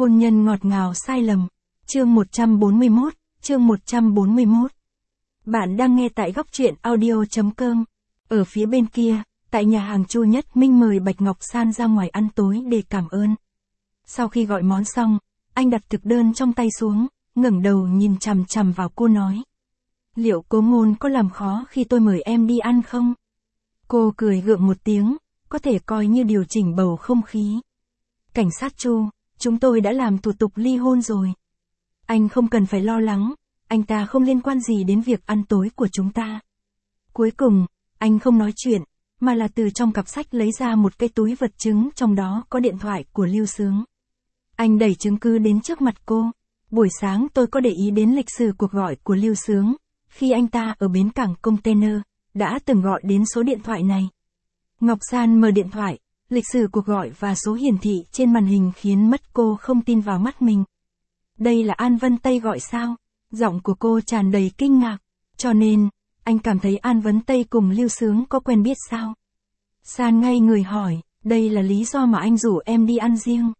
Hôn nhân ngọt ngào sai lầm. Chương 141, chương 141. Bạn đang nghe tại góc truyện audio.com. Ở phía bên kia, tại nhà hàng Chu Nhất Minh mời Bạch Ngọc San ra ngoài ăn tối để cảm ơn. Sau khi gọi món xong, anh đặt thực đơn trong tay xuống, ngẩng đầu nhìn chằm chằm vào cô nói. Liệu Cố Ngôn có làm khó khi tôi mời em đi ăn không? Cô cười gượng một tiếng, có thể coi như điều chỉnh bầu không khí. Cảnh sát Chu, chúng tôi đã làm thủ tục ly hôn rồi. Anh không cần phải lo lắng, anh ta không liên quan gì đến việc ăn tối của chúng ta. Cuối cùng, anh không nói chuyện, mà là từ trong cặp sách lấy ra một cái túi vật chứng, trong đó có điện thoại của Lưu Sướng. Anh đẩy chứng cứ đến trước mặt cô. Buổi sáng tôi có để ý đến lịch sử cuộc gọi của Lưu Sướng, khi anh ta ở bến cảng container, đã từng gọi đến số điện thoại này. Ngọc San mở điện thoại, lịch sử cuộc gọi và số hiển thị trên màn hình khiến mất cô không tin vào mắt mình. Đây là An Vân Tây gọi sao? Giọng của cô tràn đầy kinh ngạc. Cho nên, anh cảm thấy An Vân Tây cùng Lưu Sướng có quen biết sao? San ngay người hỏi, đây là lý do mà anh rủ em đi ăn riêng.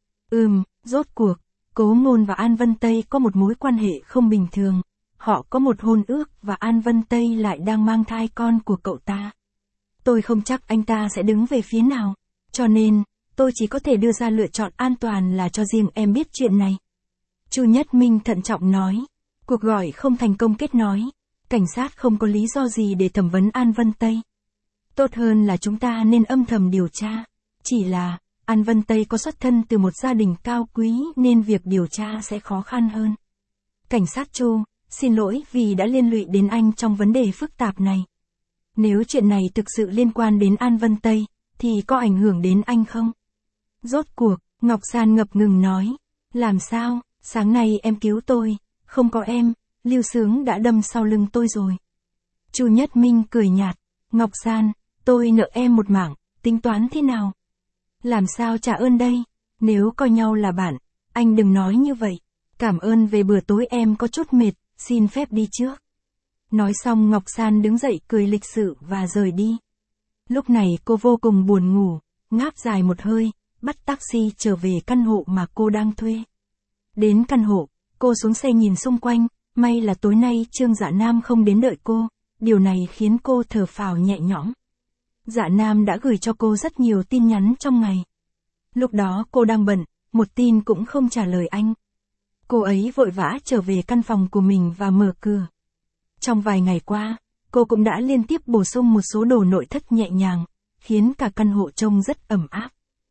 Rốt cuộc, Cố Ngôn và An Vân Tây có một mối quan hệ không bình thường. Họ có một hôn ước và An Vân Tây lại đang mang thai con của cậu ta. Tôi không chắc anh ta sẽ đứng về phía nào, cho nên, tôi chỉ có thể đưa ra lựa chọn an toàn là cho riêng em biết chuyện này. Chu Nhất Minh thận trọng nói, cuộc gọi không thành công kết nối, cảnh sát không có lý do gì để thẩm vấn An Vân Tây. Tốt hơn là chúng ta nên âm thầm điều tra, chỉ là, An Vân Tây có xuất thân từ một gia đình cao quý nên việc điều tra sẽ khó khăn hơn. Cảnh sát Chu, xin lỗi vì đã liên lụy đến anh trong vấn đề phức tạp này. Nếu chuyện này thực sự liên quan đến An Vân Tây, thì có ảnh hưởng đến anh không? Rốt cuộc, Ngọc San ngập ngừng nói, làm sao, sáng nay em cứu tôi, không có em, Lưu Sướng đã đâm sau lưng tôi rồi. Chu Nhất Minh cười nhạt, Ngọc San, tôi nợ em một mảng, tính toán thế nào? Làm sao trả ơn đây? Nếu coi nhau là bạn, anh đừng nói như vậy. Cảm ơn về bữa tối em có chút mệt, xin phép đi trước. Nói xong Ngọc San đứng dậy cười lịch sự và rời đi. Lúc này cô vô cùng buồn ngủ, ngáp dài một hơi, bắt taxi trở về căn hộ mà cô đang thuê. Đến căn hộ, cô xuống xe nhìn xung quanh, may là tối nay Trương Dạ Nam không đến đợi cô, điều này khiến cô thở phào nhẹ nhõm. Dạ Nam đã gửi cho cô rất nhiều tin nhắn trong ngày. Lúc đó cô đang bận, một tin cũng không trả lời anh. Cô ấy vội vã trở về căn phòng của mình và mở cửa. Trong vài ngày qua, cô cũng đã liên tiếp bổ sung một số đồ nội thất nhẹ nhàng, khiến cả căn hộ trông rất ẩm áp.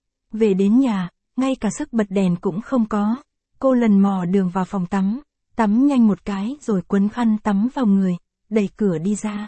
Về đến nhà, ngay cả sức bật đèn cũng không có. Cô lần mò đường vào phòng tắm nhanh một cái rồi quấn khăn tắm vào người, đẩy cửa đi ra.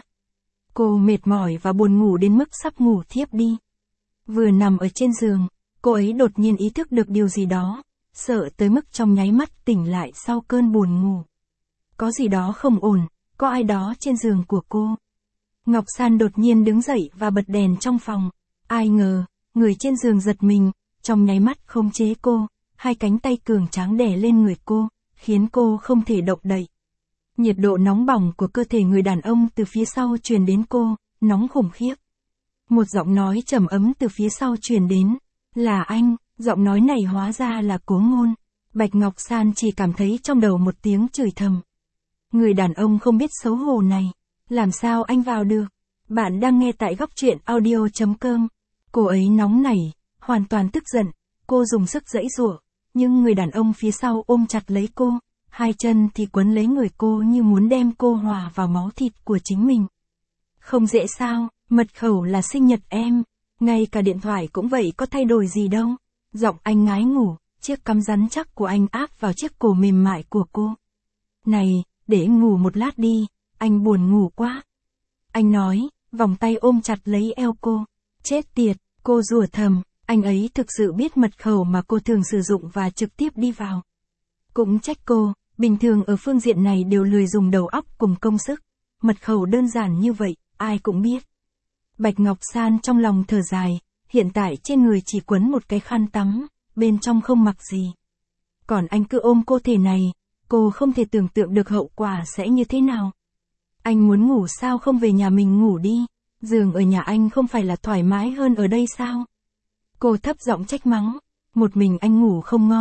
Cô mệt mỏi và buồn ngủ đến mức sắp ngủ thiếp đi. Vừa nằm ở trên giường, cô ấy đột nhiên ý thức được điều gì đó, sợ tới mức trong nháy mắt tỉnh lại sau cơn buồn ngủ. Có gì đó không ổn, có ai đó trên giường của cô. Ngọc San đột nhiên đứng dậy và bật đèn trong phòng. Ai ngờ, người trên giường giật mình, trong nháy mắt khống chế cô, hai cánh tay cường tráng đè lên người cô, khiến cô không thể động đậy. Nhiệt độ nóng bỏng của cơ thể người đàn ông từ phía sau truyền đến cô, nóng khủng khiếp. Một giọng nói trầm ấm từ phía sau truyền đến, là anh, giọng nói này hóa ra là Cố Ngôn. Bạch Ngọc San chỉ cảm thấy trong đầu một tiếng chửi thầm. Người đàn ông không biết xấu hổ này, làm sao anh vào được? Bạn đang nghe tại góc truyện audio.com. Cô ấy nóng nảy, hoàn toàn tức giận, cô dùng sức giãy giụa, nhưng người đàn ông phía sau ôm chặt lấy cô, hai chân thì quấn lấy người cô như muốn đem cô hòa vào máu thịt của chính mình. Không dễ sao, mật khẩu là sinh nhật em, ngay cả điện thoại cũng vậy, có thay đổi gì đâu. Giọng anh ngái ngủ, chiếc cằm rắn chắc của anh áp vào chiếc cổ mềm mại của cô. Này, để ngủ một lát đi, anh buồn ngủ quá. Anh nói, vòng tay ôm chặt lấy eo cô. Chết tiệt, cô rủa thầm, anh ấy thực sự biết mật khẩu mà cô thường sử dụng và trực tiếp đi vào. Cũng trách cô, bình thường ở phương diện này đều lười dùng đầu óc cùng công sức. Mật khẩu đơn giản như vậy, ai cũng biết. Bạch Ngọc San trong lòng thở dài, hiện tại trên người chỉ quấn một cái khăn tắm, bên trong không mặc gì. Còn anh cứ ôm cô thể này, cô không thể tưởng tượng được hậu quả sẽ như thế nào. Anh muốn ngủ sao không về nhà mình ngủ đi, giường ở nhà anh không phải là thoải mái hơn ở đây sao? Cô thấp giọng trách mắng, một mình anh ngủ không ngon,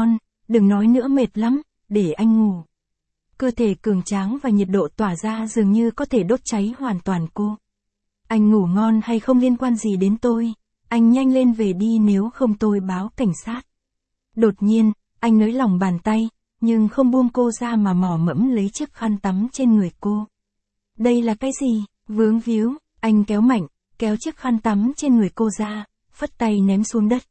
đừng nói nữa mệt lắm, để anh ngủ. Cơ thể cường tráng và nhiệt độ tỏa ra dường như có thể đốt cháy hoàn toàn cô. Anh ngủ ngon hay không liên quan gì đến tôi, anh nhanh lên về đi nếu không tôi báo cảnh sát. Đột nhiên, anh nới lỏng bàn tay, nhưng không buông cô ra mà mò mẫm lấy chiếc khăn tắm trên người cô. Đây là cái gì? Vướng víu, anh kéo mạnh, kéo chiếc khăn tắm trên người cô ra, phất tay ném xuống đất.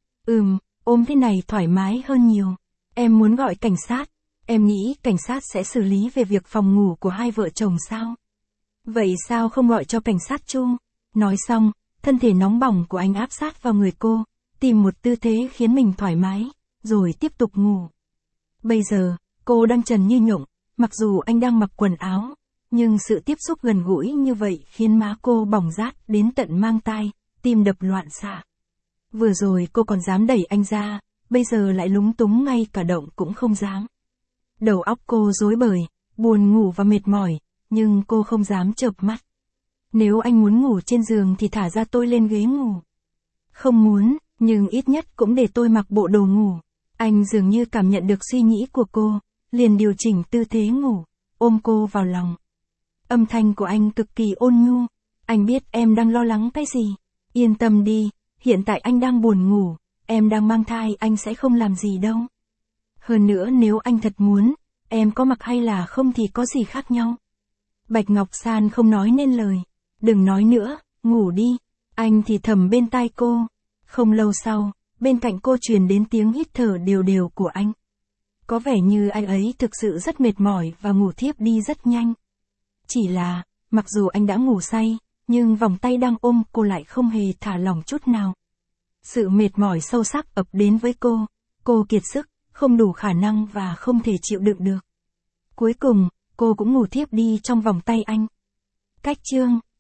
Ôm thế này thoải mái hơn nhiều. Em muốn gọi cảnh sát. Em nghĩ cảnh sát sẽ xử lý về việc phòng ngủ của hai vợ chồng sao? Vậy sao không gọi cho cảnh sát chung? Nói xong, thân thể nóng bỏng của anh áp sát vào người cô, tìm một tư thế khiến mình thoải mái, rồi tiếp tục ngủ. Bây giờ, cô đang trần như nhộng, mặc dù anh đang mặc quần áo, nhưng sự tiếp xúc gần gũi như vậy khiến má cô bỏng rát đến tận mang tai, tim đập loạn xạ. Vừa rồi cô còn dám đẩy anh ra, bây giờ lại lúng túng ngay cả động cũng không dám. Đầu óc cô rối bời, buồn ngủ và mệt mỏi, nhưng cô không dám chợp mắt. Nếu anh muốn ngủ trên giường thì thả ra tôi lên ghế ngủ. Không muốn, nhưng ít nhất cũng để tôi mặc bộ đồ ngủ. Anh dường như cảm nhận được suy nghĩ của cô, liền điều chỉnh tư thế ngủ, ôm cô vào lòng. Âm thanh của anh cực kỳ ôn nhu. Anh biết em đang lo lắng cái gì. Yên tâm đi, hiện tại anh đang buồn ngủ, em đang mang thai, anh sẽ không làm gì đâu. Hơn nữa nếu anh thật muốn, em có mặc hay là không thì có gì khác nhau. Bạch Ngọc San không nói nên lời. Đừng nói nữa, ngủ đi. Anh thì thầm bên tai cô. Không lâu sau, bên cạnh cô truyền đến tiếng hít thở đều đều của anh. Có vẻ như anh ấy thực sự rất mệt mỏi và ngủ thiếp đi rất nhanh. Chỉ là, mặc dù anh đã ngủ say, nhưng vòng tay đang ôm cô lại không hề thả lỏng chút nào. Sự mệt mỏi sâu sắc ập đến với cô kiệt sức, không đủ khả năng và không thể chịu đựng được. Cuối cùng, cô cũng ngủ thiếp đi trong vòng tay anh. Cách chương